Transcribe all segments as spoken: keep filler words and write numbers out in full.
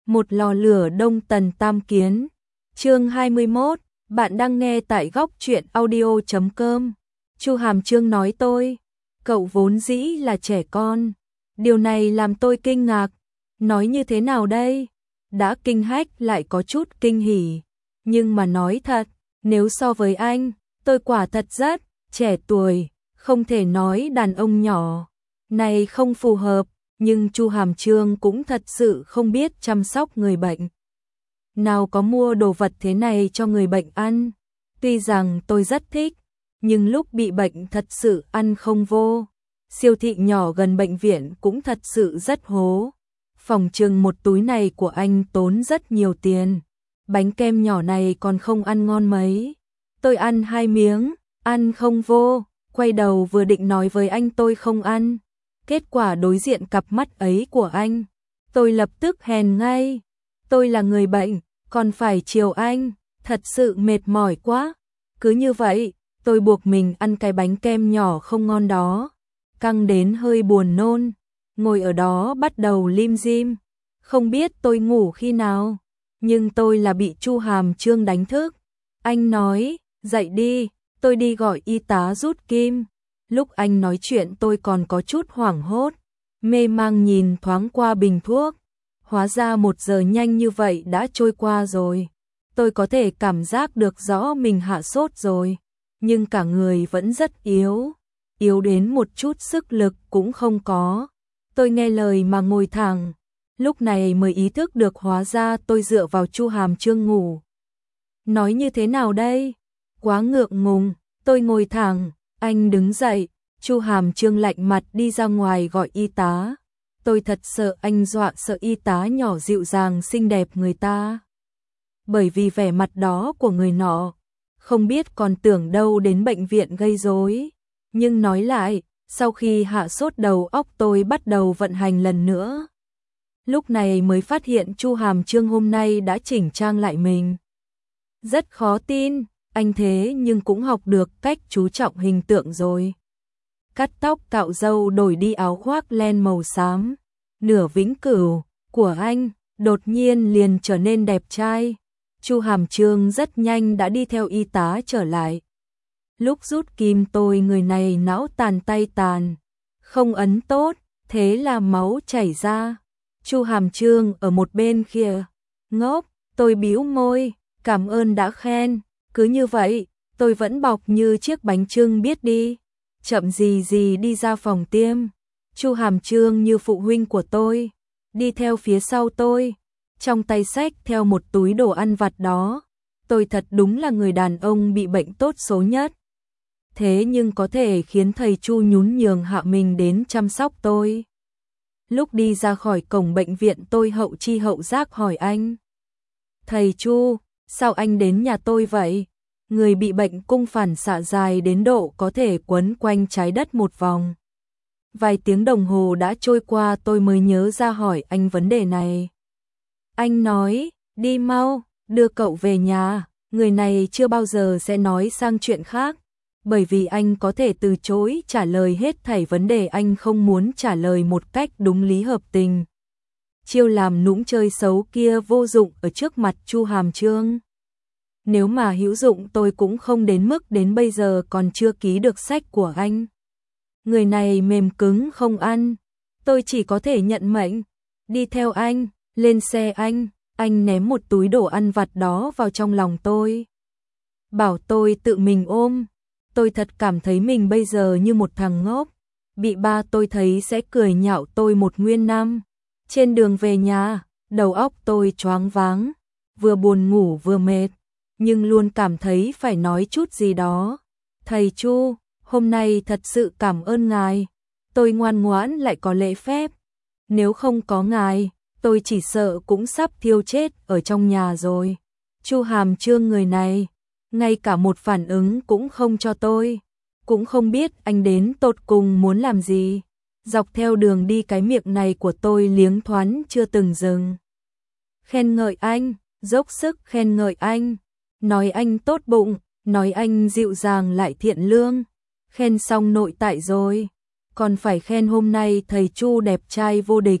Một lò lửa đông tần tam kiến. Chương hai mươi mốt, bạn đang nghe tại góc truyện audio chấm com. Chu Hàm Chương nói tôi, cậu vốn dĩ là trẻ con. Điều này làm tôi kinh ngạc. Nói như thế nào đây? Đã kinh hách lại có chút kinh hỉ. Nhưng mà nói thật, nếu so với anh, tôi quả thật rất trẻ tuổi, không thể nói đàn ông nhỏ này không phù hợp, nhưng Chu Hàm Chương cũng thật sự không biết chăm sóc người bệnh. Nào có mua đồ vật thế này cho người bệnh ăn. Tuy rằng tôi rất thích, nhưng lúc bị bệnh thật sự ăn không vô. Siêu thị nhỏ gần bệnh viện cũng thật sự rất hố. Phòng chừng một túi này của anh tốn rất nhiều tiền. Bánh kem nhỏ này còn không ăn ngon mấy. Tôi ăn hai miếng, ăn không vô, quay đầu vừa định nói với anh tôi không ăn. Kết quả đối diện cặp mắt ấy của anh, tôi lập tức hèn ngay. Tôi là người bệnh, còn phải chiều anh, thật sự mệt mỏi quá. Cứ như vậy, tôi buộc mình ăn cái bánh kem nhỏ không ngon đó. Căng đến hơi buồn nôn, ngồi ở đó bắt đầu lim dim. Không biết tôi ngủ khi nào, nhưng tôi là bị Chu Hàm Chương đánh thức. Anh nói, dậy đi, tôi đi gọi y tá rút kim. Lúc anh nói chuyện tôi còn có chút hoảng hốt, mê mang nhìn thoáng qua bình thuốc. Hóa ra một giờ nhanh như vậy đã trôi qua rồi. Tôi có thể cảm giác được rõ mình hạ sốt rồi, nhưng cả người vẫn rất yếu, yếu đến một chút sức lực cũng không có. Tôi nghe lời mà ngồi thẳng, lúc này mới ý thức được hóa ra tôi dựa vào Chu Hàm Chương ngủ. Nói như thế nào đây? Quá ngượng ngùng, tôi ngồi thẳng, anh đứng dậy, Chu Hàm Chương lạnh mặt đi ra ngoài gọi y tá. Tôi thật sợ anh dọa sợ y tá nhỏ dịu dàng xinh đẹp người ta. Bởi vì vẻ mặt đó của người nọ, không biết còn tưởng đâu đến bệnh viện gây rối. Nhưng nói lại, sau khi hạ sốt đầu óc tôi bắt đầu vận hành lần nữa. Lúc này mới phát hiện Chu Hàm Chương hôm nay đã chỉnh trang lại mình. Rất khó tin, anh thế nhưng cũng học được cách chú trọng hình tượng rồi. Cắt tóc cạo râu đổi đi áo khoác len màu xám. Nửa vĩnh cửu của anh đột nhiên liền trở nên đẹp trai. Chu Hàm Chương rất nhanh đã đi theo y tá trở lại. Lúc rút kim tôi người này não tàn tay tàn, không ấn tốt, thế là máu chảy ra. Chu Hàm Chương ở một bên kia, ngốc, tôi bĩu môi, cảm ơn đã khen. Cứ như vậy, tôi vẫn bọc như chiếc bánh chưng biết đi. Chậm gì gì đi ra phòng tiêm. Chu Hàm Chương như phụ huynh của tôi, đi theo phía sau tôi, trong tay xách theo một túi đồ ăn vặt đó. Tôi thật đúng là người đàn ông bị bệnh tốt số nhất. Thế nhưng có thể khiến thầy Chu nhún nhường hạ mình đến chăm sóc tôi. Lúc đi ra khỏi cổng bệnh viện tôi hậu chi hậu giác hỏi anh. Thầy Chu, sao anh đến nhà tôi vậy? Người bị bệnh cung phản xạ dài đến độ có thể quấn quanh trái đất một vòng. Vài tiếng đồng hồ đã trôi qua tôi mới nhớ ra hỏi anh vấn đề này. Anh nói, đi mau, đưa cậu về nhà. Người này chưa bao giờ sẽ nói sang chuyện khác, bởi vì anh có thể từ chối trả lời hết thảy vấn đề anh không muốn trả lời một cách đúng lý hợp tình. Chiêu làm nũng chơi xấu kia vô dụng ở trước mặt Chu Hàm Chương. Nếu mà hữu dụng tôi cũng không đến mức đến bây giờ còn chưa ký được sách của anh. Người này mềm cứng không ăn, tôi chỉ có thể nhận mệnh, đi theo anh, lên xe anh, anh ném một túi đồ ăn vặt đó vào trong lòng tôi. Bảo tôi tự mình ôm, tôi thật cảm thấy mình bây giờ như một thằng ngốc, bị ba tôi thấy sẽ cười nhạo tôi một nguyên năm. Trên đường về nhà, đầu óc tôi choáng váng, vừa buồn ngủ vừa mệt, nhưng luôn cảm thấy phải nói chút gì đó. Thầy Chu, hôm nay thật sự cảm ơn ngài. Tôi ngoan ngoãn lại có lễ phép. Nếu không có ngài, tôi chỉ sợ cũng sắp thiêu chết ở trong nhà rồi. Chu Hàm Chương người này, ngay cả một phản ứng cũng không cho tôi. Cũng không biết anh đến tột cùng muốn làm gì. Dọc theo đường đi cái miệng này của tôi liếng thoáng chưa từng dừng. Khen ngợi anh, dốc sức khen ngợi anh. Nói anh tốt bụng, nói anh dịu dàng lại thiện lương. Khen xong nội tại rồi, còn phải khen hôm nay thầy Chu đẹp trai vô địch.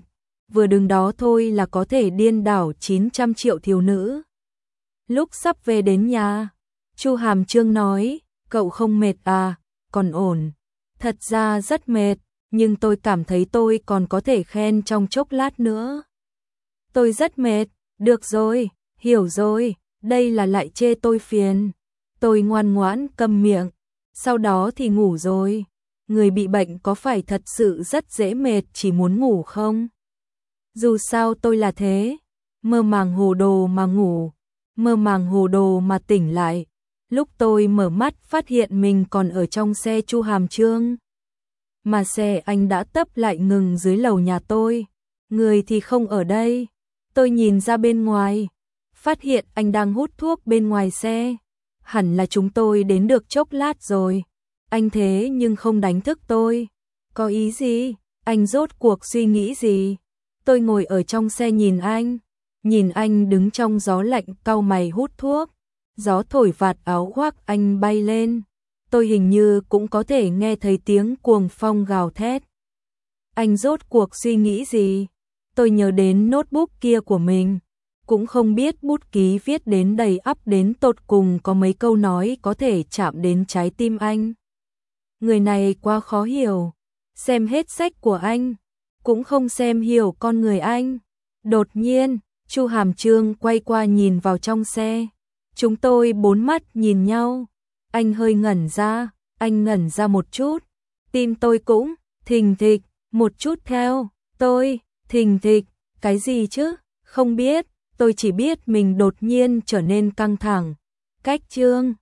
vừa đứng đó thôi là có thể điên đảo chín trăm triệu thiếu nữ. Lúc sắp về đến nhà, Chu Hàm Trương nói, cậu không mệt à, còn ổn. Thật ra rất mệt, nhưng tôi cảm thấy tôi còn có thể khen trong chốc lát nữa. Tôi rất mệt, được rồi, hiểu rồi, đây là lại chê tôi phiền. Tôi ngoan ngoãn câm miệng, sau đó thì ngủ rồi. Người bị bệnh có phải thật sự rất dễ mệt chỉ muốn ngủ không? Dù sao tôi là thế, mơ màng hồ đồ mà ngủ, mơ màng hồ đồ mà tỉnh lại. Lúc tôi mở mắt phát hiện mình còn ở trong xe Chu Hàm Trương. Mà xe anh đã tấp lại ngừng dưới lầu nhà tôi, người thì không ở đây. Tôi nhìn ra bên ngoài, phát hiện anh đang hút thuốc bên ngoài xe. Hẳn là chúng tôi đến được chốc lát rồi. Anh thế nhưng không đánh thức tôi. Có ý gì? Anh rốt cuộc suy nghĩ gì? Tôi ngồi ở trong xe nhìn anh, nhìn anh đứng trong gió lạnh cau mày hút thuốc. Gió thổi vạt áo khoác anh bay lên. Tôi hình như cũng có thể nghe thấy tiếng cuồng phong gào thét. Anh rốt cuộc suy nghĩ gì? Tôi nhớ đến notebook kia của mình. Cũng không biết bút ký viết đến đầy ắp đến tột cùng có mấy câu nói có thể chạm đến trái tim anh. Người này quá khó hiểu. Xem hết sách của anh, cũng không xem hiểu con người anh. Đột nhiên, Chu Hàm Trương quay qua nhìn vào trong xe. Chúng tôi bốn mắt nhìn nhau. Anh hơi ngẩn ra, anh ngẩn ra một chút. Tim tôi cũng thình thịch, một chút theo. Tôi, thình thịch, cái gì chứ? Không biết, tôi chỉ biết mình đột nhiên trở nên căng thẳng. Cách Trương